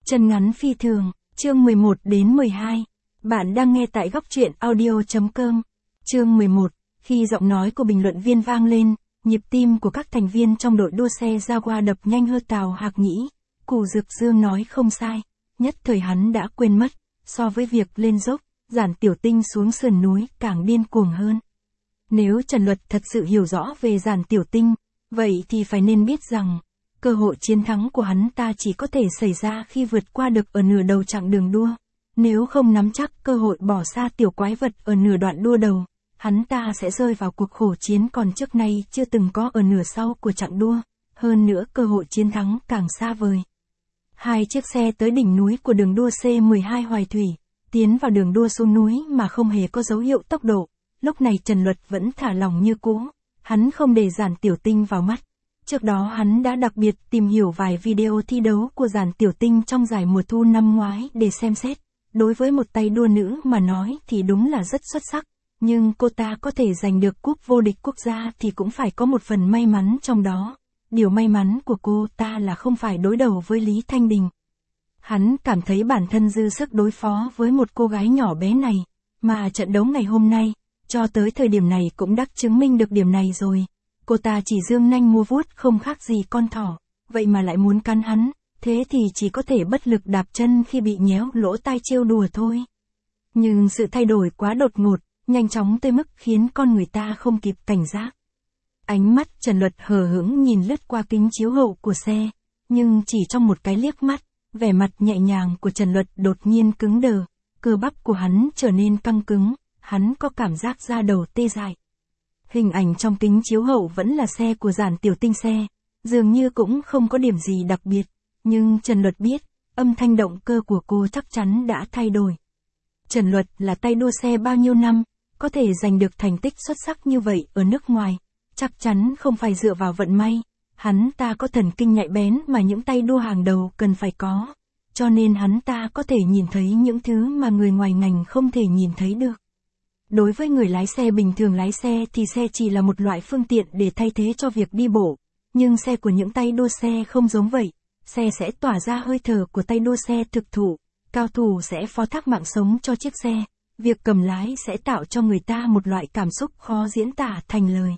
Chân ngắn phi thường, chương 11 đến 12. Bạn đang nghe tại góc truyện audio.com. Chương 11, khi giọng nói của bình luận viên vang lên, nhịp tim của các thành viên trong đội đua xe Jaguar đập nhanh hơn. Tào Hạc nghĩ, Cù Dực Dương nói không sai, nhất thời hắn đã quên mất, so với việc lên dốc, Giản Tiểu Tinh xuống sườn núi càng điên cuồng hơn. Nếu Trần Luật thật sự hiểu rõ về Giản Tiểu Tinh, vậy thì phải nên biết rằng, cơ hội chiến thắng của hắn ta chỉ có thể xảy ra khi vượt qua được ở nửa đầu chặng đường đua. Nếu không nắm chắc cơ hội bỏ xa tiểu quái vật ở nửa đoạn đua đầu, hắn ta sẽ rơi vào cuộc khổ chiến còn trước nay chưa từng có ở nửa sau của chặng đua. Hơn nữa cơ hội chiến thắng càng xa vời. Hai chiếc xe tới đỉnh núi của đường đua C12 Hoài Thủy, tiến vào đường đua xuống núi mà không hề có dấu hiệu tốc độ. Lúc này Trần Luật vẫn thả lỏng như cũ, hắn không để Giản Tiểu Tinh vào mắt. Trước đó hắn đã đặc biệt tìm hiểu vài video thi đấu của Giản Tiểu Tinh trong giải mùa thu năm ngoái để xem xét. Đối với một tay đua nữ mà nói thì đúng là rất xuất sắc, nhưng cô ta có thể giành được cúp vô địch quốc gia thì cũng phải có một phần may mắn trong đó. Điều may mắn của cô ta là không phải đối đầu với Lý Thanh Đình. Hắn cảm thấy bản thân dư sức đối phó với một cô gái nhỏ bé này, mà trận đấu ngày hôm nay, cho tới thời điểm này cũng đã chứng minh được điểm này rồi. Cô ta chỉ dương nanh múa vuốt không khác gì con thỏ, vậy mà lại muốn cắn hắn, thế thì chỉ có thể bất lực đạp chân khi bị nhéo lỗ tai trêu đùa thôi. Nhưng sự thay đổi quá đột ngột, nhanh chóng tới mức khiến con người ta không kịp cảnh giác. Ánh mắt Trần Luật hờ hững nhìn lướt qua kính chiếu hậu của xe, nhưng chỉ trong một cái liếc mắt, vẻ mặt nhẹ nhàng của Trần Luật đột nhiên cứng đờ, cơ bắp của hắn trở nên căng cứng, hắn có cảm giác da đầu tê dại. Hình ảnh trong kính chiếu hậu vẫn là xe của Giản Tiểu Tinh xe, dường như cũng không có điểm gì đặc biệt, nhưng Trần Luật biết, âm thanh động cơ của cô chắc chắn đã thay đổi. Trần Luật là tay đua xe bao nhiêu năm, có thể giành được thành tích xuất sắc như vậy ở nước ngoài, chắc chắn không phải dựa vào vận may, hắn ta có thần kinh nhạy bén mà những tay đua hàng đầu cần phải có, cho nên hắn ta có thể nhìn thấy những thứ mà người ngoài ngành không thể nhìn thấy được. Đối với người lái xe bình thường lái xe thì xe chỉ là một loại phương tiện để thay thế cho việc đi bộ, nhưng xe của những tay đua xe không giống vậy, xe sẽ tỏa ra hơi thở của tay đua xe thực thụ, cao thủ sẽ phó thác mạng sống cho chiếc xe, việc cầm lái sẽ tạo cho người ta một loại cảm xúc khó diễn tả thành lời.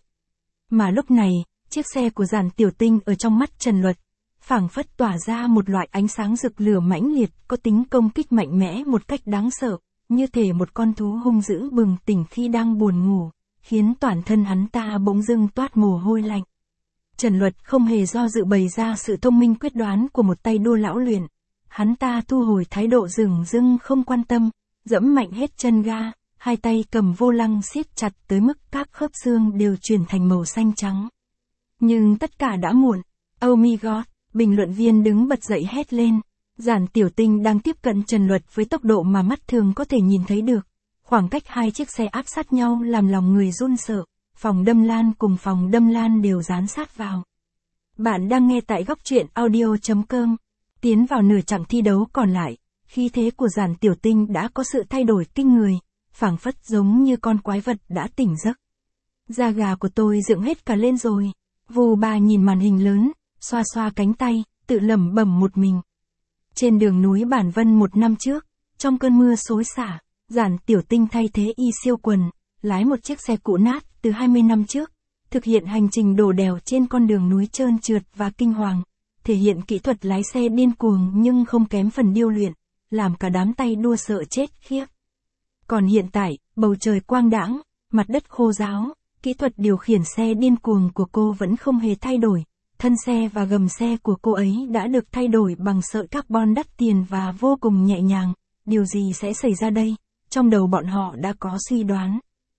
Mà lúc này, chiếc xe của Giản Tiểu Tinh ở trong mắt Trần Luật, phảng phất tỏa ra một loại ánh sáng rực lửa mãnh liệt có tính công kích mạnh mẽ một cách đáng sợ. Như thể một con thú hung dữ bừng tỉnh khi đang buồn ngủ, khiến toàn thân hắn ta bỗng dưng toát mồ hôi lạnh. Trần Luật không hề do dự bày ra sự thông minh quyết đoán của một tay đua lão luyện. Hắn ta thu hồi thái độ dửng dưng không quan tâm, dẫm mạnh hết chân ga, hai tay cầm vô lăng siết chặt tới mức các khớp xương đều chuyển thành màu xanh trắng. Nhưng tất cả đã muộn. Oh my god, bình luận viên đứng bật dậy hét lên. Giản Tiểu Tinh đang tiếp cận Trần Luật với tốc độ mà mắt thường có thể nhìn thấy được. Khoảng cách hai chiếc xe áp sát nhau làm lòng người run sợ. Phòng đâm lan cùng phòng đâm lan đều dán sát vào. Bạn đang nghe tại góc truyện audio.com. Tiến vào nửa chặng thi đấu còn lại, khí thế của Giản Tiểu Tinh đã có sự thay đổi kinh người, phảng phất giống như con quái vật đã tỉnh giấc. Da gà của tôi dựng hết cả lên rồi. Vù bà nhìn màn hình lớn, xoa xoa cánh tay, tự lẩm bẩm một mình. Trên đường núi Bản Vân một năm trước, trong cơn mưa xối xả, Giản Tiểu Tinh thay thế y siêu quần, lái một chiếc xe cũ nát từ 20 năm trước, thực hiện hành trình đổ đèo trên con đường núi trơn trượt và kinh hoàng, thể hiện kỹ thuật lái xe điên cuồng nhưng không kém phần điêu luyện, làm cả đám tay đua sợ chết khiếp. Còn hiện tại, bầu trời quang đãng, mặt đất khô ráo, kỹ thuật điều khiển xe điên cuồng của cô vẫn không hề thay đổi. Thân xe và gầm xe của cô ấy đã được thay đổi bằng sợi carbon đắt tiền và vô cùng nhẹ nhàng. Điều gì sẽ xảy ra đây? Trong đầu bọn họ đã có suy đoán.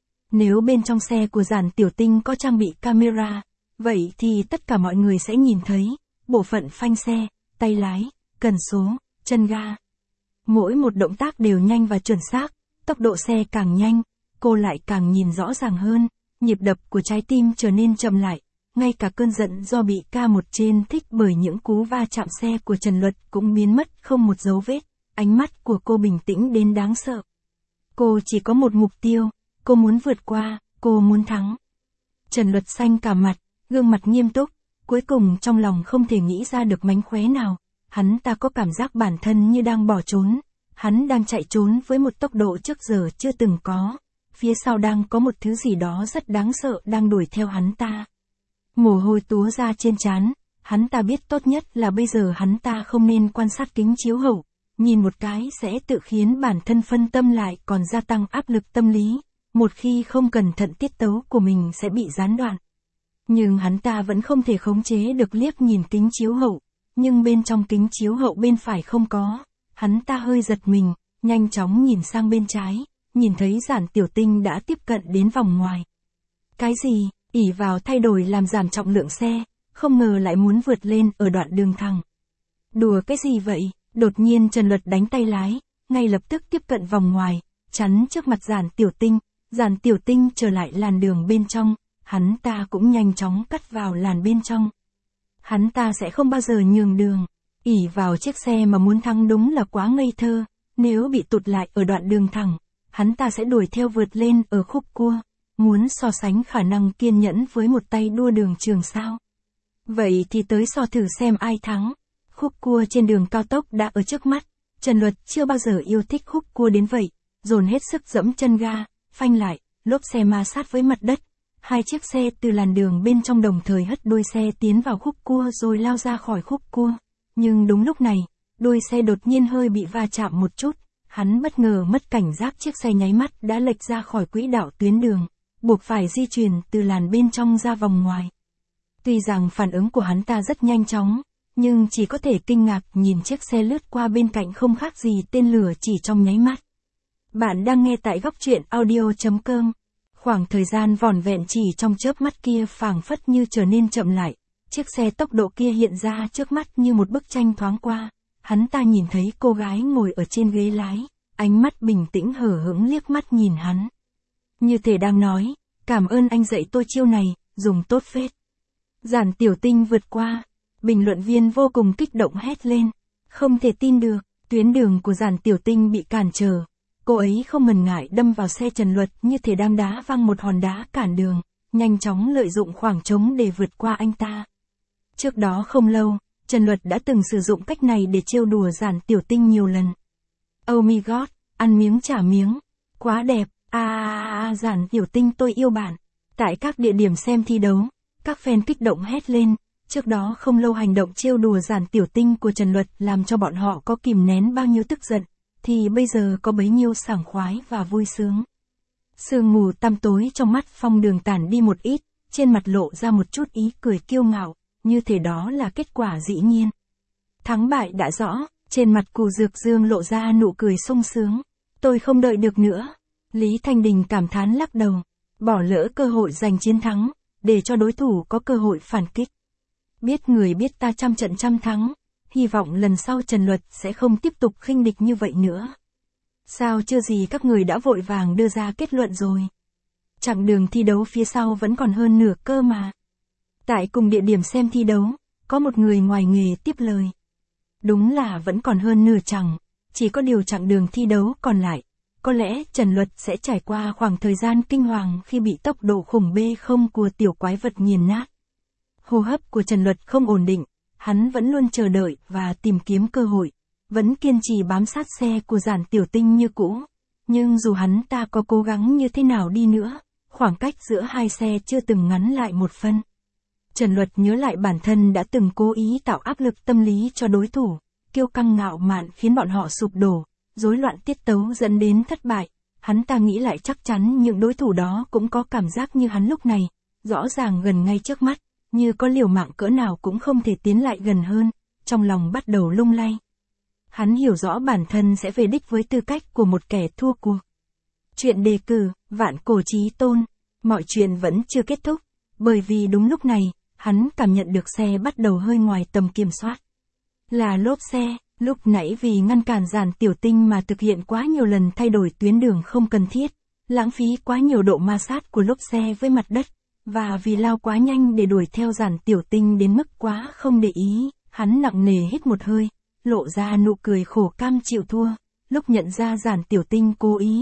Nếu bên trong xe của Giản Tiểu Tinh có trang bị camera, vậy thì tất cả mọi người sẽ nhìn thấy bộ phận phanh xe, tay lái, cần số, chân ga. Mỗi một động tác đều nhanh và chuẩn xác, tốc độ xe càng nhanh, cô lại càng nhìn rõ ràng hơn, nhịp đập của trái tim trở nên chậm lại. Ngay cả cơn giận do bị K1 trên thích bởi những cú va chạm xe của Trần Luật cũng biến mất không một dấu vết, ánh mắt của cô bình tĩnh đến đáng sợ. Cô chỉ có một mục tiêu, cô muốn vượt qua, cô muốn thắng. Trần Luật xanh cả mặt, gương mặt nghiêm túc, cuối cùng trong lòng không thể nghĩ ra được mánh khóe nào, hắn ta có cảm giác bản thân như đang bỏ trốn. Hắn đang chạy trốn với một tốc độ trước giờ chưa từng có. Phía sau đang có một thứ gì đó rất đáng sợ đang đuổi theo hắn ta. Mồ hôi túa ra trên trán, hắn ta biết tốt nhất là bây giờ hắn ta không nên quan sát kính chiếu hậu. Nhìn một cái sẽ tự khiến bản thân phân tâm lại còn gia tăng áp lực tâm lý. Một khi không cẩn thận tiết tấu của mình sẽ bị gián đoạn. Nhưng hắn ta vẫn không thể khống chế được liếc nhìn kính chiếu hậu. Nhưng bên trong kính chiếu hậu bên phải không có. Hắn ta hơi giật mình, nhanh chóng nhìn sang bên trái. Nhìn thấy Giản Tiểu Tinh đã tiếp cận đến vòng ngoài. Cái gì? Ỷ vào thay đổi làm giảm trọng lượng xe. Không ngờ lại muốn vượt lên ở đoạn đường thẳng. Đùa cái gì vậy? Đột nhiên Trần Luật đánh tay lái. Ngay lập tức tiếp cận vòng ngoài. Chắn trước mặt Giản Tiểu Tinh. Giản Tiểu Tinh trở lại làn đường bên trong. Hắn ta cũng nhanh chóng cắt vào làn bên trong. Hắn ta sẽ không bao giờ nhường đường. Ỷ vào chiếc xe mà muốn thắng đúng là quá ngây thơ. Nếu bị tụt lại ở đoạn đường thẳng, hắn ta sẽ đuổi theo vượt lên ở khúc cua. Muốn so sánh khả năng kiên nhẫn với một tay đua đường trường sao? Vậy thì tới so thử xem ai thắng. Khúc cua trên đường cao tốc đã ở trước mắt. Trần Luật chưa bao giờ yêu thích khúc cua đến vậy. Dồn hết sức giẫm chân ga, phanh lại, lốp xe ma sát với mặt đất. Hai chiếc xe từ làn đường bên trong đồng thời hất đuôi xe tiến vào khúc cua rồi lao ra khỏi khúc cua. Nhưng đúng lúc này, đuôi xe đột nhiên hơi bị va chạm một chút. Hắn bất ngờ mất cảnh giác, chiếc xe nháy mắt đã lệch ra khỏi quỹ đạo tuyến đường, buộc phải di chuyển từ làn bên trong ra vòng ngoài. Tuy rằng phản ứng của hắn ta rất nhanh chóng, nhưng chỉ có thể kinh ngạc nhìn chiếc xe lướt qua bên cạnh không khác gì tên lửa chỉ trong nháy mắt. Bạn đang nghe tại góc truyện audio.com. Khoảng thời gian vỏn vẹn chỉ trong chớp mắt kia phảng phất như trở nên chậm lại. Chiếc xe tốc độ kia hiện ra trước mắt như một bức tranh thoáng qua. Hắn ta nhìn thấy cô gái ngồi ở trên ghế lái, ánh mắt bình tĩnh hờ hững liếc mắt nhìn hắn. Như thể đang nói, cảm ơn anh dạy tôi chiêu này, dùng tốt phết. Giản Tiểu Tinh vượt qua, bình luận viên vô cùng kích động hét lên. Không thể tin được, tuyến đường của Giản Tiểu Tinh bị cản trở. Cô ấy không ngần ngại đâm vào xe Trần Luật như thể đang đá văng một hòn đá cản đường, nhanh chóng lợi dụng khoảng trống để vượt qua anh ta. Trước đó không lâu, Trần Luật đã từng sử dụng cách này để trêu đùa Giản Tiểu Tinh nhiều lần. Oh my god, ăn miếng trả miếng, quá đẹp, Giản Tiểu Tinh tôi yêu bạn. Tại các địa điểm xem thi đấu, các fan kích động hét lên. Trước đó không lâu hành động trêu đùa Giản Tiểu Tinh của Trần Luật làm cho bọn họ có kìm nén bao nhiêu tức giận, thì bây giờ có bấy nhiêu sảng khoái và vui sướng. Sương mù tăm tối trong mắt Phong Đường tản đi một ít, trên mặt lộ ra một chút ý cười kiêu ngạo, như thể đó là kết quả dĩ nhiên. Thắng bại đã rõ, trên mặt Cù Dược Dương lộ ra nụ cười sung sướng. Tôi không đợi được nữa. Lý Thanh Đình cảm thán lắc đầu, bỏ lỡ cơ hội giành chiến thắng, để cho đối thủ có cơ hội phản kích. Biết người biết ta trăm trận trăm thắng, hy vọng lần sau Trần Luật sẽ không tiếp tục khinh địch như vậy nữa. Sao chưa gì các người đã vội vàng đưa ra kết luận rồi? Chặng đường thi đấu phía sau vẫn còn hơn nửa cơ mà. Tại cùng địa điểm xem thi đấu, có một người ngoài nghề tiếp lời. Đúng là vẫn còn hơn nửa chặng, chỉ có điều chặng đường thi đấu còn lại. Có lẽ Trần Luật sẽ trải qua khoảng thời gian kinh hoàng khi bị tốc độ khủng bê không của tiểu quái vật nghiền nát. Hô hấp của Trần Luật không ổn định, hắn vẫn luôn chờ đợi và tìm kiếm cơ hội, vẫn kiên trì bám sát xe của Giản Tiểu Tinh như cũ. Nhưng dù hắn ta có cố gắng như thế nào đi nữa, khoảng cách giữa hai xe chưa từng ngắn lại một phân. Trần Luật nhớ lại bản thân đã từng cố ý tạo áp lực tâm lý cho đối thủ, kiêu căng ngạo mạn khiến bọn họ sụp đổ, rối loạn tiết tấu dẫn đến thất bại. Hắn ta nghĩ lại chắc chắn những đối thủ đó cũng có cảm giác như hắn lúc này, rõ ràng gần ngay trước mắt, như có liều mạng cỡ nào cũng không thể tiến lại gần hơn, trong lòng bắt đầu lung lay. Hắn hiểu rõ bản thân sẽ về đích với tư cách của một kẻ thua cuộc. Chuyện đề cử, vạn cổ chí tôn, mọi chuyện vẫn chưa kết thúc, bởi vì đúng lúc này, hắn cảm nhận được xe bắt đầu hơi ngoài tầm kiểm soát. Là lốp xe, lúc nãy vì ngăn cản Giản Tiểu Tinh mà thực hiện quá nhiều lần thay đổi tuyến đường không cần thiết, lãng phí quá nhiều độ ma sát của lốp xe với mặt đất, và vì lao quá nhanh để đuổi theo Giản Tiểu Tinh đến mức quá không để ý, hắn nặng nề hít một hơi, lộ ra nụ cười khổ cam chịu thua, lúc nhận ra Giản Tiểu Tinh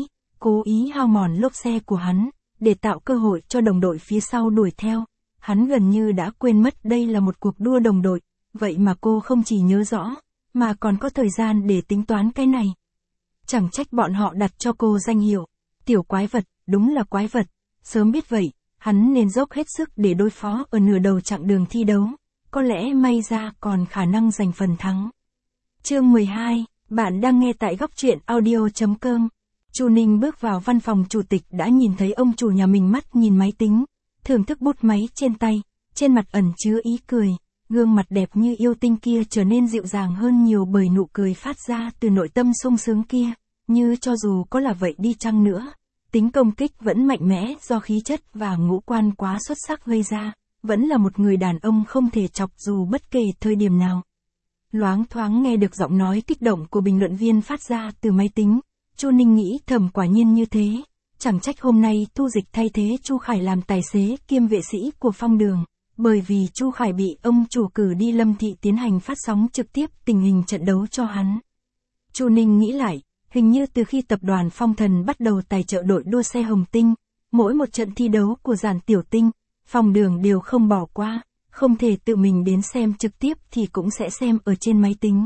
cố ý hao mòn lốp xe của hắn, để tạo cơ hội cho đồng đội phía sau đuổi theo. Hắn gần như đã quên mất đây là một cuộc đua đồng đội, vậy mà cô không chỉ nhớ rõ, mà còn có thời gian để tính toán cái này. Chẳng trách bọn họ đặt cho cô danh hiệu, tiểu quái vật, đúng là quái vật, sớm biết vậy, hắn nên dốc hết sức để đối phó ở nửa đầu chặng đường thi đấu, có lẽ may ra còn khả năng giành phần thắng. Chương 12, bạn đang nghe tại góc truyện audio.com. Chu Ninh bước vào văn phòng chủ tịch đã nhìn thấy ông chủ nhà mình mắt nhìn máy tính, thưởng thức bút máy trên tay, trên mặt ẩn chứa ý cười, gương mặt đẹp như yêu tinh kia trở nên dịu dàng hơn nhiều bởi nụ cười phát ra từ nội tâm sung sướng kia, như cho dù có là vậy đi chăng nữa, tính công kích vẫn mạnh mẽ do khí chất và ngũ quan quá xuất sắc gây ra, vẫn là một người đàn ông không thể chọc dù bất kể thời điểm nào. Loáng thoáng nghe được giọng nói kích động của bình luận viên phát ra từ máy tính, Chu Ninh nghĩ thầm quả nhiên như thế, chẳng trách hôm nay Thu Dịch thay thế Chu Khải làm tài xế kiêm vệ sĩ của Phong Đường, bởi vì Chu Khải bị ông chủ cử đi Lâm Thị tiến hành phát sóng trực tiếp tình hình trận đấu cho hắn. Chu Ninh nghĩ lại, hình như từ khi tập đoàn Phong Thần bắt đầu tài trợ đội đua xe Hồng Tinh, mỗi một trận thi đấu của Giản Tiểu Tinh, Phong Đường đều không bỏ qua, không thể tự mình đến xem trực tiếp thì cũng sẽ xem ở trên máy tính.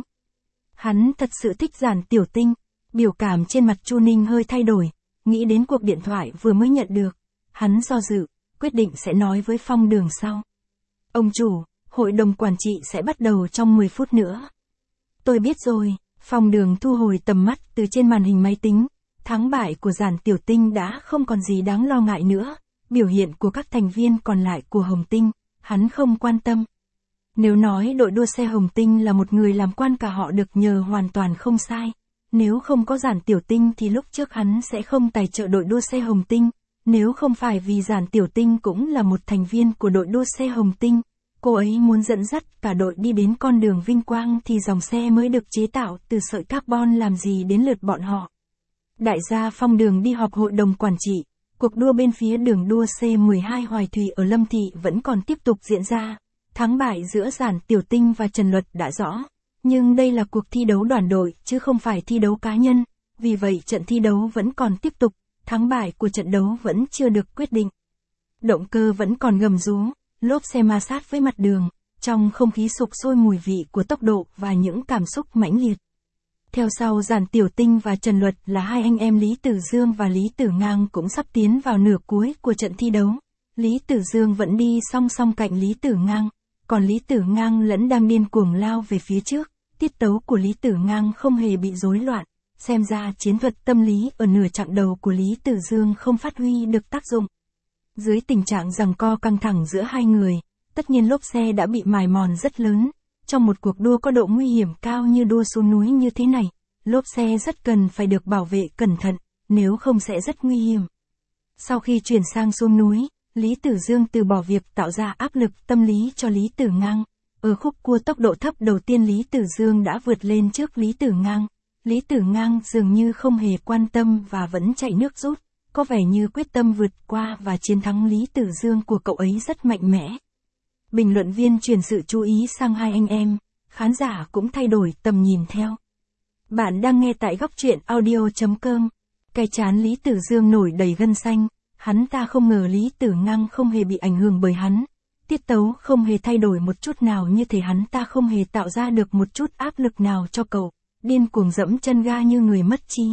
Hắn thật sự thích Giản Tiểu Tinh, biểu cảm trên mặt Chu Ninh hơi thay đổi, nghĩ đến cuộc điện thoại vừa mới nhận được, hắn do dự, quyết định sẽ nói với Phong Đường sau. Ông chủ, hội đồng quản trị sẽ bắt đầu trong 10 phút nữa. Tôi biết rồi, Phong Đường thu hồi tầm mắt từ trên màn hình máy tính, thắng bại của Giản Tiểu Tinh đã không còn gì đáng lo ngại nữa, biểu hiện của các thành viên còn lại của Hồng Tinh, hắn không quan tâm. Nếu nói đội đua xe Hồng Tinh là một người làm quan cả họ được nhờ hoàn toàn không sai. Nếu không có Giản Tiểu Tinh thì lúc trước hắn sẽ không tài trợ đội đua xe Hồng Tinh, nếu không phải vì Giản Tiểu Tinh cũng là một thành viên của đội đua xe Hồng Tinh, cô ấy muốn dẫn dắt cả đội đi đến con đường vinh quang thì dòng xe mới được chế tạo từ sợi carbon làm gì đến lượt bọn họ. Đại gia Phong Đường đi họp hội đồng quản trị, cuộc đua bên phía đường đua C12 Hoài Thủy ở Lâm Thị vẫn còn tiếp tục diễn ra, thắng bại giữa Giản Tiểu Tinh và Trần Luật đã rõ. Nhưng đây là cuộc thi đấu đoàn đội, chứ không phải thi đấu cá nhân, vì vậy trận thi đấu vẫn còn tiếp tục, thắng bại của trận đấu vẫn chưa được quyết định. Động cơ vẫn còn gầm rú, lốp xe ma sát với mặt đường, trong không khí sục sôi mùi vị của tốc độ và những cảm xúc mãnh liệt. Theo sau Giản Tiểu Tinh và Trần Luật là hai anh em Lý Tử Dương và Lý Tử Ngang cũng sắp tiến vào nửa cuối của trận thi đấu. Lý Tử Dương vẫn đi song song cạnh Lý Tử Ngang, còn Lý Tử Ngang lẫn đang điên cuồng lao về phía trước. Tiết tấu của Lý Tử Ngang không hề bị rối loạn, xem ra chiến thuật tâm lý ở nửa chặng đầu của Lý Tử Dương không phát huy được tác dụng. Dưới tình trạng giằng co căng thẳng giữa hai người, tất nhiên lốp xe đã bị mài mòn rất lớn. Trong một cuộc đua có độ nguy hiểm cao như đua xuống núi như thế này, lốp xe rất cần phải được bảo vệ cẩn thận, nếu không sẽ rất nguy hiểm. Sau khi chuyển sang xuống núi, Lý Tử Dương từ bỏ việc tạo ra áp lực tâm lý cho Lý Tử Ngang. Ở khúc cua tốc độ thấp đầu tiên Lý Tử Dương đã vượt lên trước Lý Tử Ngang. Lý Tử Ngang dường như không hề quan tâm và vẫn chạy nước rút, có vẻ như quyết tâm vượt qua và chiến thắng Lý Tử Dương của cậu ấy rất mạnh mẽ. Bình luận viên chuyển sự chú ý sang hai anh em, khán giả cũng thay đổi tầm nhìn theo. Bạn đang nghe tại góc truyện audio.com. Cái trán Lý Tử Dương nổi đầy gân xanh, hắn ta không ngờ Lý Tử Ngang không hề bị ảnh hưởng bởi hắn. Tiết tấu không hề thay đổi một chút nào, như thể hắn ta không hề tạo ra được một chút áp lực nào cho cậu, điên cuồng dẫm chân ga như người mất trí.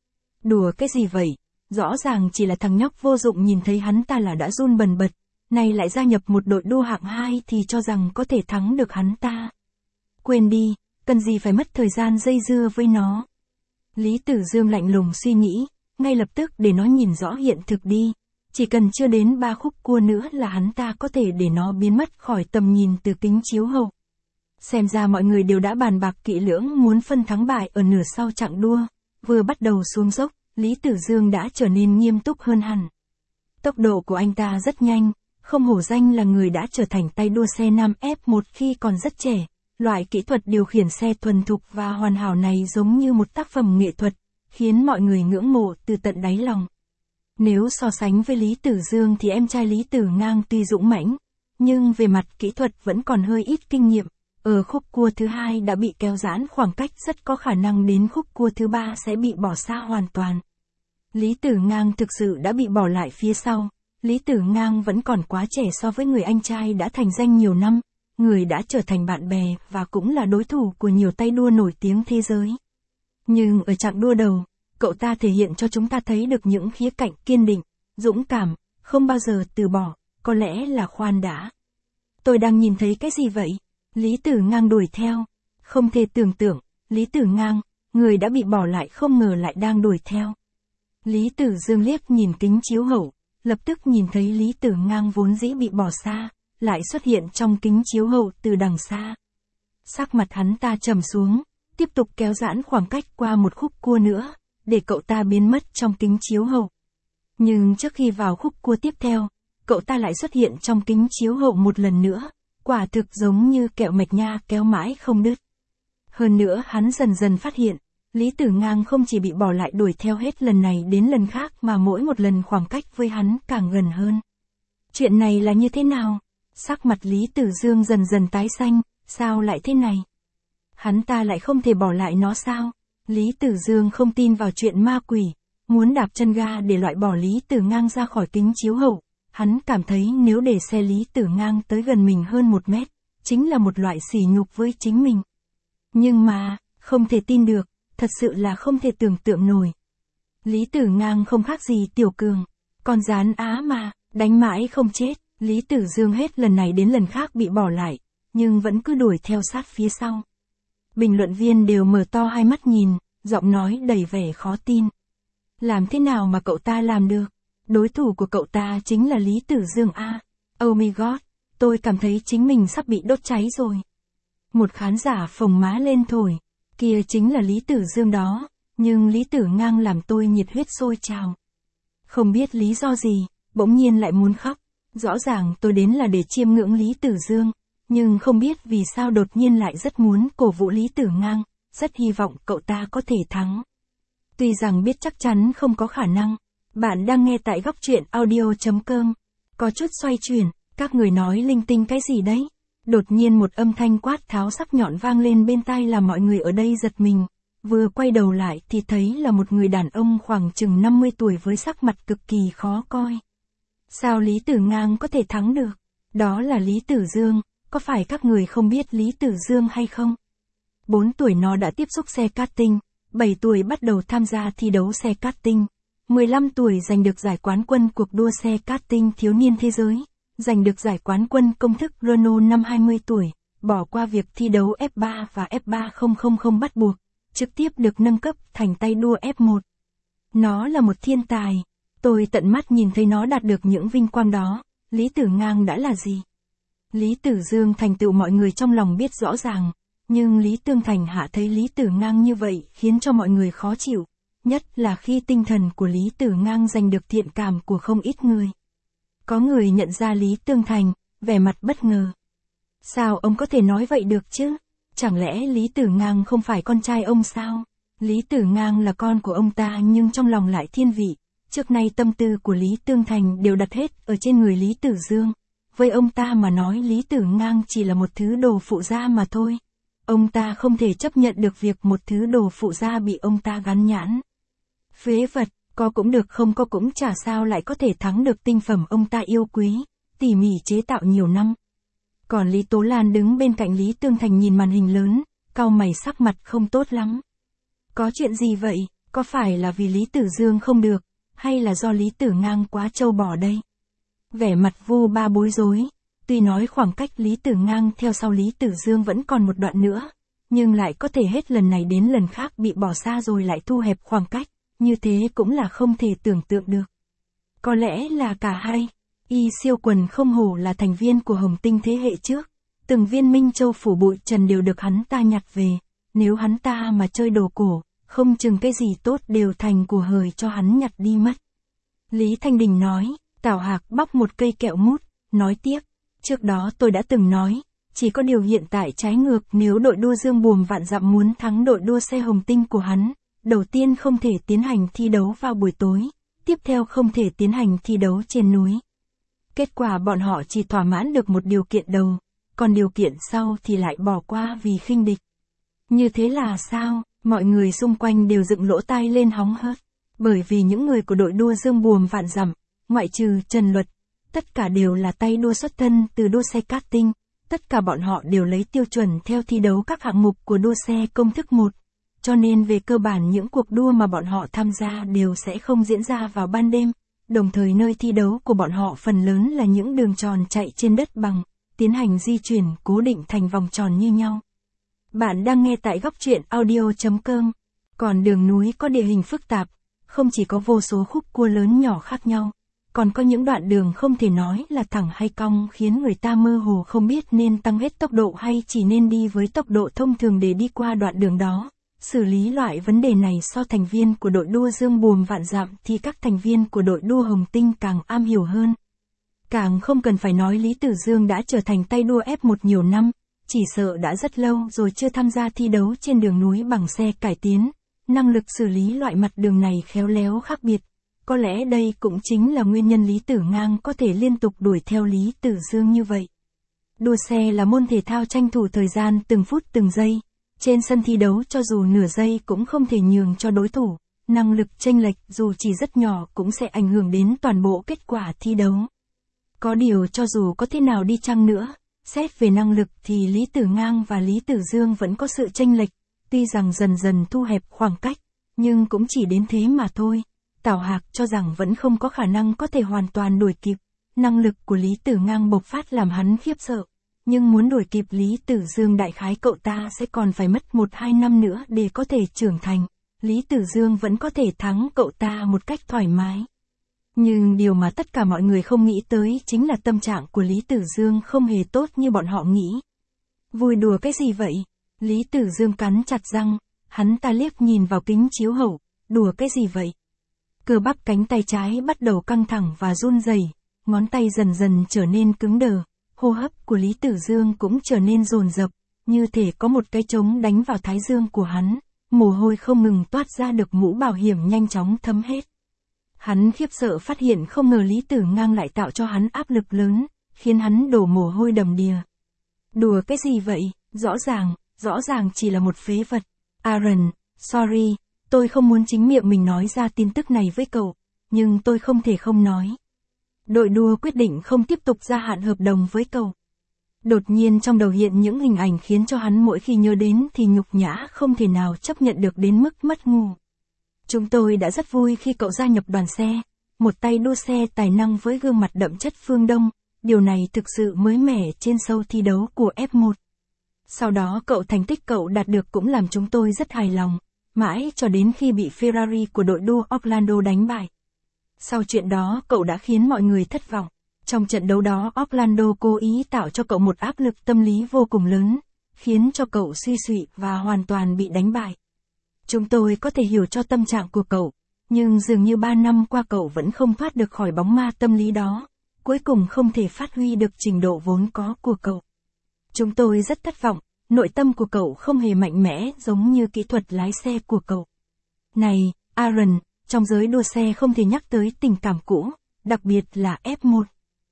Đùa cái gì vậy, rõ ràng chỉ là thằng nhóc vô dụng, nhìn thấy hắn ta là đã run bần bật, này lại gia nhập một đội đua hạng 2 thì cho rằng có thể thắng được hắn ta. Quên đi, cần gì phải mất thời gian dây dưa với nó. Lý Tử Dương lạnh lùng suy nghĩ, ngay lập tức để nó nhìn rõ hiện thực đi. Chỉ cần chưa đến 3 khúc cua nữa là hắn ta có thể để nó biến mất khỏi tầm nhìn từ kính chiếu hậu. Xem ra mọi người đều đã bàn bạc kỹ lưỡng muốn phân thắng bại ở nửa sau chặng đua. Vừa bắt đầu xuống dốc, Lý Tử Dương đã trở nên nghiêm túc hơn hẳn. Tốc độ của anh ta rất nhanh, không hổ danh là người đã trở thành tay đua xe nam F1 khi còn rất trẻ. Loại kỹ thuật điều khiển xe thuần thục và hoàn hảo này giống như một tác phẩm nghệ thuật, khiến mọi người ngưỡng mộ từ tận đáy lòng. Nếu so sánh với Lý Tử Dương thì em trai Lý Tử Ngang tuy dũng mãnh, nhưng về mặt kỹ thuật vẫn còn hơi ít kinh nghiệm. Ở khúc cua thứ 2 đã bị kéo giãn khoảng cách, rất có khả năng đến khúc cua thứ 3 sẽ bị bỏ xa hoàn toàn. Lý Tử Ngang thực sự đã bị bỏ lại phía sau. Lý Tử Ngang vẫn còn quá trẻ so với người anh trai đã thành danh nhiều năm. người đã trở thành bạn bè và cũng là đối thủ của nhiều tay đua nổi tiếng thế giới. Nhưng ở chặng đua đầu, cậu ta thể hiện cho chúng ta thấy được những khía cạnh kiên định, dũng cảm, không bao giờ từ bỏ, có lẽ là khoan đã. Tôi đang nhìn thấy cái gì vậy? Lý Tử Ngang đuổi theo. Không thể tưởng tượng, Lý Tử Ngang, người đã bị bỏ lại không ngờ lại đang đuổi theo. Lý Tử Dương liếc nhìn kính chiếu hậu, lập tức nhìn thấy Lý Tử Ngang vốn dĩ bị bỏ xa, lại xuất hiện trong kính chiếu hậu từ đằng xa. Sắc mặt hắn ta trầm xuống, tiếp tục kéo giãn khoảng cách qua một khúc cua nữa, để cậu ta biến mất trong kính chiếu hậu. Nhưng trước khi vào khúc cua tiếp theo, cậu ta lại xuất hiện trong kính chiếu hậu một lần nữa, quả thực giống như kẹo mạch nha kéo mãi không đứt. Hơn nữa hắn dần dần phát hiện, Lý Tử Ngang không chỉ bị bỏ lại đuổi theo hết lần này đến lần khác mà mỗi một lần khoảng cách với hắn càng gần hơn. Chuyện này là như thế nào? Sắc mặt Lý Tử Dương dần dần tái xanh, sao lại thế này? Hắn ta lại không thể bỏ lại nó sao? Lý Tử Dương không tin vào chuyện ma quỷ, muốn đạp chân ga để loại bỏ Lý Tử Ngang ra khỏi kính chiếu hậu. Hắn cảm thấy nếu để xe Lý Tử Ngang tới gần mình hơn 1 mét, chính là một loại sỉ nhục với chính mình. Nhưng mà, không thể tin được, thật sự là không thể tưởng tượng nổi. Lý Tử Ngang không khác gì Tiểu Cường, con rán á mà, đánh mãi không chết. Lý Tử Dương hết lần này đến lần khác bị bỏ lại, nhưng vẫn cứ đuổi theo sát phía sau. Bình luận viên đều mở to hai mắt nhìn, giọng nói đầy vẻ khó tin. Làm thế nào mà cậu ta làm được? Đối thủ của cậu ta chính là Lý Tử Dương a. Oh my god, tôi cảm thấy chính mình sắp bị đốt cháy rồi. Một khán giả phồng má lên thổi, kia chính là Lý Tử Dương đó, nhưng Lý Tử Ngang làm tôi nhiệt huyết sôi trào. Không biết lý do gì, bỗng nhiên lại muốn khóc. Rõ ràng tôi đến là để chiêm ngưỡng Lý Tử Dương, nhưng không biết vì sao đột nhiên lại rất muốn cổ vũ Lý Tử Ngang, rất hy vọng cậu ta có thể thắng. Tuy rằng biết chắc chắn không có khả năng. Bạn đang nghe tại góc truyện audio.com. Có chút xoay chuyển, các người nói linh tinh cái gì đấy? Đột nhiên một âm thanh quát tháo sắc nhọn vang lên bên tai làm mọi người ở đây giật mình. Vừa quay đầu lại thì thấy là một người đàn ông khoảng chừng 50 tuổi với sắc mặt cực kỳ khó coi. Sao Lý Tử Ngang có thể thắng được? Đó là Lý Tử Dương, có phải các người không biết Lý Tử Dương hay không? 4 tuổi nó đã tiếp xúc xe karting, 7 tuổi bắt đầu tham gia thi đấu xe karting. 15 tuổi giành được giải quán quân cuộc đua xe karting thiếu niên thế giới, giành được giải quán quân công thức Renault năm 20 tuổi, bỏ qua việc thi đấu F3 và F3000 bắt buộc, trực tiếp được nâng cấp thành tay đua F1. Nó là một thiên tài, tôi tận mắt nhìn thấy nó đạt được những vinh quang đó. Lý Tử Ngang đã là gì? Lý Tử Dương thành tựu mọi người trong lòng biết rõ ràng, nhưng Lý Tương Thành Hạ thấy Lý Tử Ngang như vậy khiến cho mọi người khó chịu. Nhất là khi tinh thần của Lý Tử Ngang giành được thiện cảm của không ít người. Có người nhận ra Lý Tương Thành, vẻ mặt bất ngờ. Sao ông có thể nói vậy được chứ? Chẳng lẽ Lý Tử Ngang không phải con trai ông sao? Lý Tử Ngang là con của ông ta nhưng trong lòng lại thiên vị. Trước nay tâm tư của Lý Tương Thành đều đặt hết ở trên người Lý Tử Dương. Với ông ta mà nói Lý Tử Ngang chỉ là một thứ đồ phụ gia mà thôi. Ông ta không thể chấp nhận được việc một thứ đồ phụ gia bị ông ta gắn nhãn. Phế vật, có cũng được không có cũng chả sao lại có thể thắng được tinh phẩm ông ta yêu quý, tỉ mỉ chế tạo nhiều năm. Còn Lý Tố Lan đứng bên cạnh Lý Tương Thành nhìn màn hình lớn, cau mày sắc mặt không tốt lắm. Có chuyện gì vậy, có phải là vì Lý Tử Dương không được, hay là do Lý Tử Ngang quá trâu bò đây? Vẻ mặt Vu Ba bối rối, tuy nói khoảng cách Lý Tử Ngang theo sau Lý Tử Dương vẫn còn một đoạn nữa, nhưng lại có thể hết lần này đến lần khác bị bỏ xa rồi lại thu hẹp khoảng cách. Như thế cũng là không thể tưởng tượng được. Có lẽ là cả hai. Y Siêu Quần không hổ là thành viên của Hồng Tinh thế hệ trước. Từng viên Minh Châu phủ bụi trần đều được hắn ta nhặt về. Nếu hắn ta mà chơi đồ cổ, không chừng cái gì tốt đều thành của hời cho hắn nhặt đi mất. Lý Thanh Đình nói, Tào Hạc bóc một cây kẹo mút, nói tiếp. Trước đó tôi đã từng nói, chỉ có điều hiện tại trái ngược nếu đội đua Dương Buồm Vạn Dặm muốn thắng đội đua xe Hồng Tinh của hắn. Đầu tiên không thể tiến hành thi đấu vào buổi tối, tiếp theo không thể tiến hành thi đấu trên núi. Kết quả bọn họ chỉ thỏa mãn được một điều kiện đầu, còn điều kiện sau thì lại bỏ qua vì khinh địch. Như thế là sao? Mọi người xung quanh đều dựng lỗ tai lên hóng hớt, bởi vì những người của đội đua Dương Buồm Vạn Dặm, ngoại trừ Trần Luật, tất cả đều là tay đua xuất thân từ đua xe karting, Tất cả bọn họ đều lấy tiêu chuẩn theo thi đấu các hạng mục của đua xe công thức 1. Cho nên về cơ bản những cuộc đua mà bọn họ tham gia đều sẽ không diễn ra vào ban đêm, đồng thời nơi thi đấu của bọn họ phần lớn là những đường tròn chạy trên đất bằng, tiến hành di chuyển cố định thành vòng tròn như nhau. Bạn đang nghe tại góc truyện audio.com. Còn đường núi có địa hình phức tạp, không chỉ có vô số khúc cua lớn nhỏ khác nhau, còn có những đoạn đường không thể nói là thẳng hay cong khiến người ta mơ hồ không biết nên tăng hết tốc độ hay chỉ nên đi với tốc độ thông thường để đi qua đoạn đường đó. Xử lý loại vấn đề này so thành viên của đội đua Dương Buồm Vạn Dặm thì các thành viên của đội đua Hồng Tinh càng am hiểu hơn. Càng không cần phải nói Lý Tử Dương đã trở thành tay đua F1 nhiều năm, chỉ sợ đã rất lâu rồi chưa tham gia thi đấu trên đường núi bằng xe cải tiến. Năng lực xử lý loại mặt đường này khéo léo khác biệt. Có lẽ đây cũng chính là nguyên nhân Lý Tử Ngang có thể liên tục đuổi theo Lý Tử Dương như vậy. Đua xe là môn thể thao tranh thủ thời gian từng phút từng giây. Trên sân thi đấu cho dù nửa giây cũng không thể nhường cho đối thủ. Năng lực chênh lệch dù chỉ rất nhỏ cũng sẽ ảnh hưởng đến toàn bộ kết quả thi đấu. Có điều cho dù có thế nào đi chăng nữa, xét về năng lực thì Lý Tử Ngang và Lý Tử Dương vẫn có sự chênh lệch. Tuy rằng dần dần thu hẹp khoảng cách, nhưng cũng chỉ đến thế mà thôi. Tào Hạc cho rằng vẫn không có khả năng có thể hoàn toàn đuổi kịp. Năng lực của Lý Tử Ngang bộc phát làm hắn khiếp sợ. Nhưng muốn đuổi kịp Lý Tử Dương đại khái cậu ta sẽ còn phải mất 1-2 năm nữa để có thể trưởng thành. Lý Tử Dương vẫn có thể thắng cậu ta một cách thoải mái. Nhưng điều mà tất cả mọi người không nghĩ tới chính là tâm trạng của Lý Tử Dương không hề tốt như bọn họ nghĩ. Vui đùa cái gì vậy? Lý Tử Dương cắn chặt răng, hắn ta liếc nhìn vào kính chiếu hậu, đùa cái gì vậy? Cơ bắp cánh tay trái bắt đầu căng thẳng và run rẩy, ngón tay dần dần trở nên cứng đờ, hô hấp của Lý Tử Dương cũng trở nên dồn dập, như thể có một cái trống đánh vào thái dương của hắn, mồ hôi không ngừng toát ra được mũ bảo hiểm nhanh chóng thấm hết. Hắn khiếp sợ phát hiện không ngờ Lý Tử Ngang lại tạo cho hắn áp lực lớn, khiến hắn đổ mồ hôi đầm đìa. Đùa cái gì vậy? Rõ ràng chỉ là một phế vật. Aaron, sorry, tôi không muốn chính miệng mình nói ra tin tức này với cậu, nhưng tôi không thể không nói. Đội đua quyết định không tiếp tục gia hạn hợp đồng với cậu. Đột nhiên trong đầu hiện những hình ảnh khiến cho hắn mỗi khi nhớ đến thì nhục nhã không thể nào chấp nhận được đến mức mất ngủ. Chúng tôi đã rất vui khi cậu gia nhập đoàn xe, một tay đua xe tài năng với gương mặt đậm chất phương Đông, điều này thực sự mới mẻ trên show thi đấu của F1. Sau đó thành tích cậu đạt được cũng làm chúng tôi rất hài lòng, mãi cho đến khi bị Ferrari của đội đua Orlando đánh bại. Sau chuyện đó cậu đã khiến mọi người thất vọng. Trong trận đấu đó Orlando cố ý tạo cho cậu một áp lực tâm lý vô cùng lớn, khiến cho cậu suy sụy và hoàn toàn bị đánh bại. Chúng tôi có thể hiểu cho tâm trạng của cậu, nhưng dường như 3 năm qua cậu vẫn không thoát được khỏi bóng ma tâm lý đó, cuối cùng không thể phát huy được trình độ vốn có của cậu. Chúng tôi rất thất vọng, nội tâm của cậu không hề mạnh mẽ giống như kỹ thuật lái xe của cậu. Này, Aaron, trong giới đua xe không thể nhắc tới tình cảm cũ, đặc biệt là F1.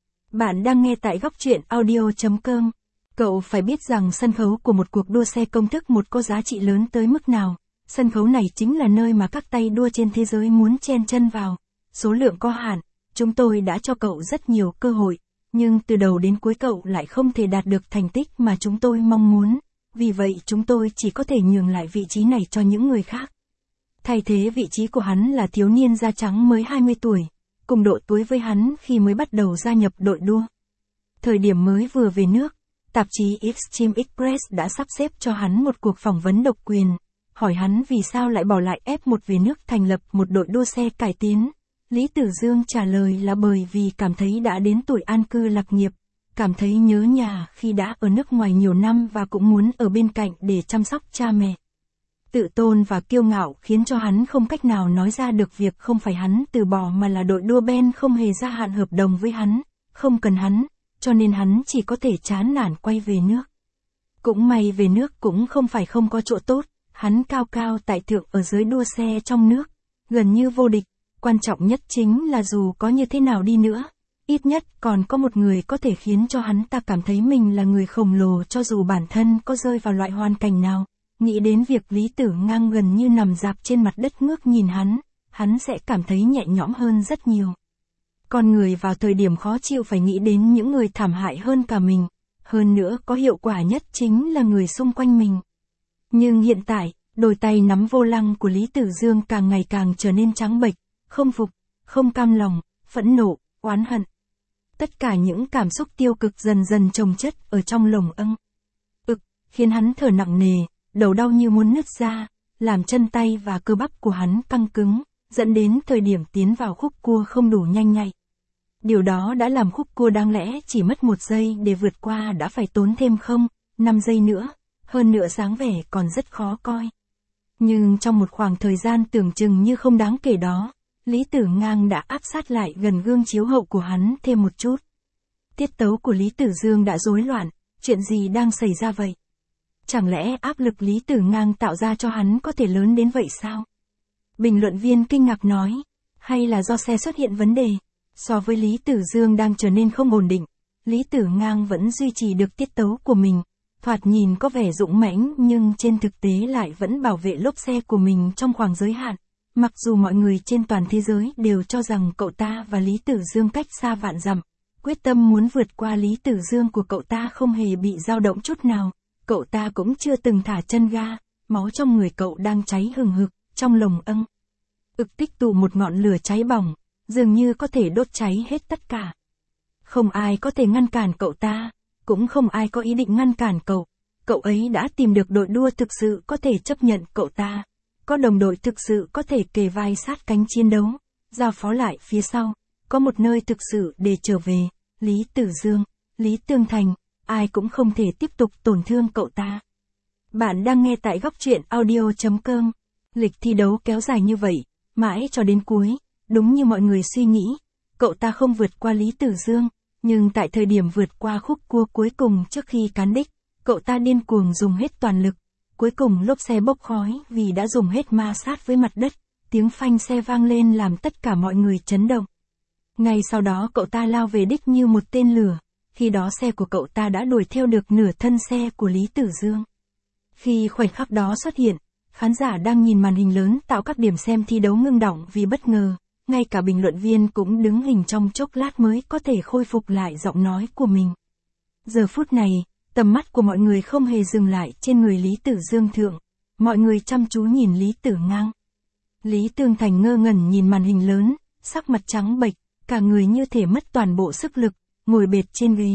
Bạn đang nghe tại góc truyện audio.com. Cậu phải biết rằng sân khấu của một cuộc đua xe công thức 1 có giá trị lớn tới mức nào. Sân khấu này chính là nơi mà các tay đua trên thế giới muốn chen chân vào. Số lượng có hạn, chúng tôi đã cho cậu rất nhiều cơ hội, nhưng từ đầu đến cuối cậu lại không thể đạt được thành tích mà chúng tôi mong muốn. Vì vậy chúng tôi chỉ có thể nhường lại vị trí này cho những người khác. Thay thế vị trí của hắn là thiếu niên da trắng mới 20 tuổi, cùng độ tuổi với hắn khi mới bắt đầu gia nhập đội đua. Thời điểm mới vừa về nước, tạp chí Extreme Express đã sắp xếp cho hắn một cuộc phỏng vấn độc quyền, hỏi hắn vì sao lại bỏ lại F1 về nước thành lập một đội đua xe cải tiến. Lý Tử Dương trả lời là bởi vì cảm thấy đã đến tuổi an cư lạc nghiệp, cảm thấy nhớ nhà khi đã ở nước ngoài nhiều năm và cũng muốn ở bên cạnh để chăm sóc cha mẹ. Tự tôn và kiêu ngạo khiến cho hắn không cách nào nói ra được việc không phải hắn từ bỏ mà là đội đua Ben không hề gia hạn hợp đồng với hắn, không cần hắn, cho nên hắn chỉ có thể chán nản quay về nước. Cũng may về nước cũng không phải không có chỗ tốt, hắn cao cao tại thượng ở giới đua xe trong nước, gần như vô địch, quan trọng nhất chính là dù có như thế nào đi nữa, ít nhất còn có một người có thể khiến cho hắn ta cảm thấy mình là người khổng lồ cho dù bản thân có rơi vào loại hoàn cảnh nào. Nghĩ đến việc Lý Tử Ngang gần như nằm rạp trên mặt đất ngước nhìn hắn sẽ cảm thấy nhẹ nhõm hơn rất nhiều. Con người vào thời điểm khó chịu phải nghĩ đến những người thảm hại hơn cả mình, hơn nữa có hiệu quả nhất chính là người xung quanh mình. Nhưng hiện tại, đôi tay nắm vô lăng của Lý Tử Dương càng ngày càng trở nên trắng bệch, không phục, không cam lòng, phẫn nộ, oán hận. Tất cả những cảm xúc tiêu cực dần dần chồng chất ở trong lồng ưng. Khiến hắn thở nặng nề, đầu đau như muốn nứt ra, làm chân tay và cơ bắp của hắn căng cứng, dẫn đến thời điểm tiến vào khúc cua không đủ nhanh nhạy. Điều đó đã làm khúc cua đáng lẽ chỉ mất 1 giây để vượt qua đã phải tốn thêm 5 giây nữa, hơn nữa dáng vẻ còn rất khó coi. Nhưng trong một khoảng thời gian tưởng chừng như không đáng kể đó, Lý Tử Ngang đã áp sát lại gần gương chiếu hậu của hắn thêm một chút. Tiết tấu của Lý Tử Dương đã rối loạn, chuyện gì đang xảy ra vậy? Chẳng lẽ áp lực Lý Tử Ngang tạo ra cho hắn có thể lớn đến vậy sao? Bình luận viên kinh ngạc nói, hay là do xe xuất hiện vấn đề? So với Lý Tử Dương đang trở nên không ổn định, Lý Tử Ngang vẫn duy trì được tiết tấu của mình, thoạt nhìn có vẻ dũng mãnh nhưng trên thực tế lại vẫn bảo vệ lốp xe của mình trong khoảng giới hạn. Mặc dù mọi người trên toàn thế giới đều cho rằng cậu ta và Lý Tử Dương cách xa vạn dặm, quyết tâm muốn vượt qua Lý Tử Dương của cậu ta không hề bị dao động chút nào, cậu ta cũng chưa từng thả chân ga, máu trong người cậu đang cháy hừng hực, trong lồng ưng. Tích tụ một ngọn lửa cháy bỏng, dường như có thể đốt cháy hết tất cả. Không ai có thể ngăn cản cậu ta, cũng không ai có ý định ngăn cản cậu. Cậu ấy đã tìm được đội đua thực sự có thể chấp nhận cậu ta, có đồng đội thực sự có thể kề vai sát cánh chiến đấu, giao phó lại phía sau, có một nơi thực sự để trở về. Lý Tử Dương, Lý Tương Thành, ai cũng không thể tiếp tục tổn thương cậu ta. Bạn đang nghe tại góc truyện audio.com. Lịch thi đấu kéo dài như vậy, mãi cho đến cuối, đúng như mọi người suy nghĩ, cậu ta không vượt qua Lý Tử Dương, nhưng tại thời điểm vượt qua khúc cua cuối cùng trước khi cán đích, cậu ta điên cuồng dùng hết toàn lực, cuối cùng lốp xe bốc khói vì đã dùng hết ma sát với mặt đất, tiếng phanh xe vang lên làm tất cả mọi người chấn động. Ngay sau đó cậu ta lao về đích như một tên lửa, khi đó xe của cậu ta đã đuổi theo được nửa thân xe của Lý Tử Dương. Khi khoảnh khắc đó xuất hiện, khán giả đang nhìn màn hình lớn tạo các điểm xem thi đấu ngưng đọng vì bất ngờ, ngay cả bình luận viên cũng đứng hình trong chốc lát mới có thể khôi phục lại giọng nói của mình. Giờ phút này, tầm mắt của mọi người không hề dừng lại trên người Lý Tử Dương thượng, mọi người chăm chú nhìn Lý Tử Ngang. Lý Tương Thành ngơ ngẩn nhìn màn hình lớn, sắc mặt trắng bệch, cả người như thể mất toàn bộ sức lực, ngồi bệt trên ghế.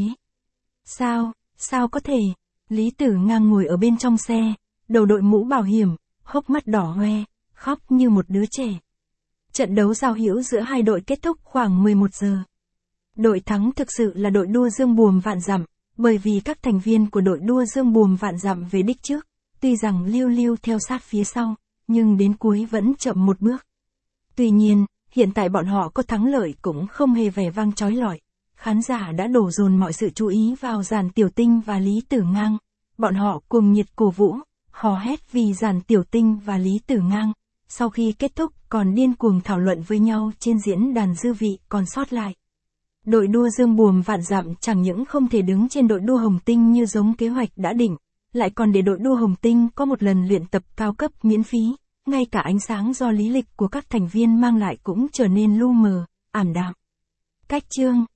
Sao có thể? Lý Tử Ngang ngồi ở bên trong xe, đầu đội mũ bảo hiểm, hốc mắt đỏ hoe, khóc như một đứa trẻ. Trận đấu giao hữu giữa hai đội kết thúc khoảng 11 giờ. Đội thắng thực sự là đội đua Dương Buồm Vạn Dặm, bởi vì các thành viên của đội đua Dương Buồm Vạn Dặm về đích trước, tuy rằng Lưu theo sát phía sau, nhưng đến cuối vẫn chậm một bước. Tuy nhiên, hiện tại bọn họ có thắng lợi cũng không hề vẻ vang chói lọi. Khán giả đã đổ dồn mọi sự chú ý vào Giản Tiểu Tinh và Lý Tử Ngang. Bọn họ cuồng nhiệt cổ vũ, hò hét vì Giản Tiểu Tinh và Lý Tử Ngang. Sau khi kết thúc còn điên cuồng thảo luận với nhau trên diễn đàn dư vị còn sót lại. Đội đua Dương Buồm Vạn Dặm chẳng những không thể đứng trên đội đua Hồng Tinh như giống kế hoạch đã định, lại còn để đội đua Hồng Tinh có một lần luyện tập cao cấp miễn phí, ngay cả ánh sáng do lý lịch của các thành viên mang lại cũng trở nên lu mờ, ảm đạm. Cách chương